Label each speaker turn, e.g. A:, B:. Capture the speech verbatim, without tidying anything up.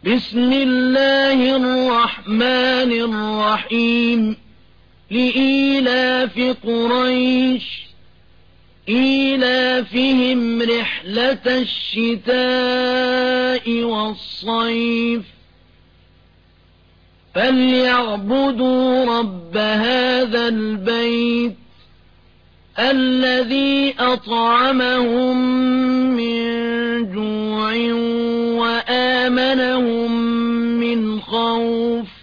A: بسم الله الرحمن الرحيم لإيلاف قريش إيلافهم رحلة الشتاء والصيف فليعبدوا رب هذا البيت الذي أطعمهم من جوع وآمنهم من خوف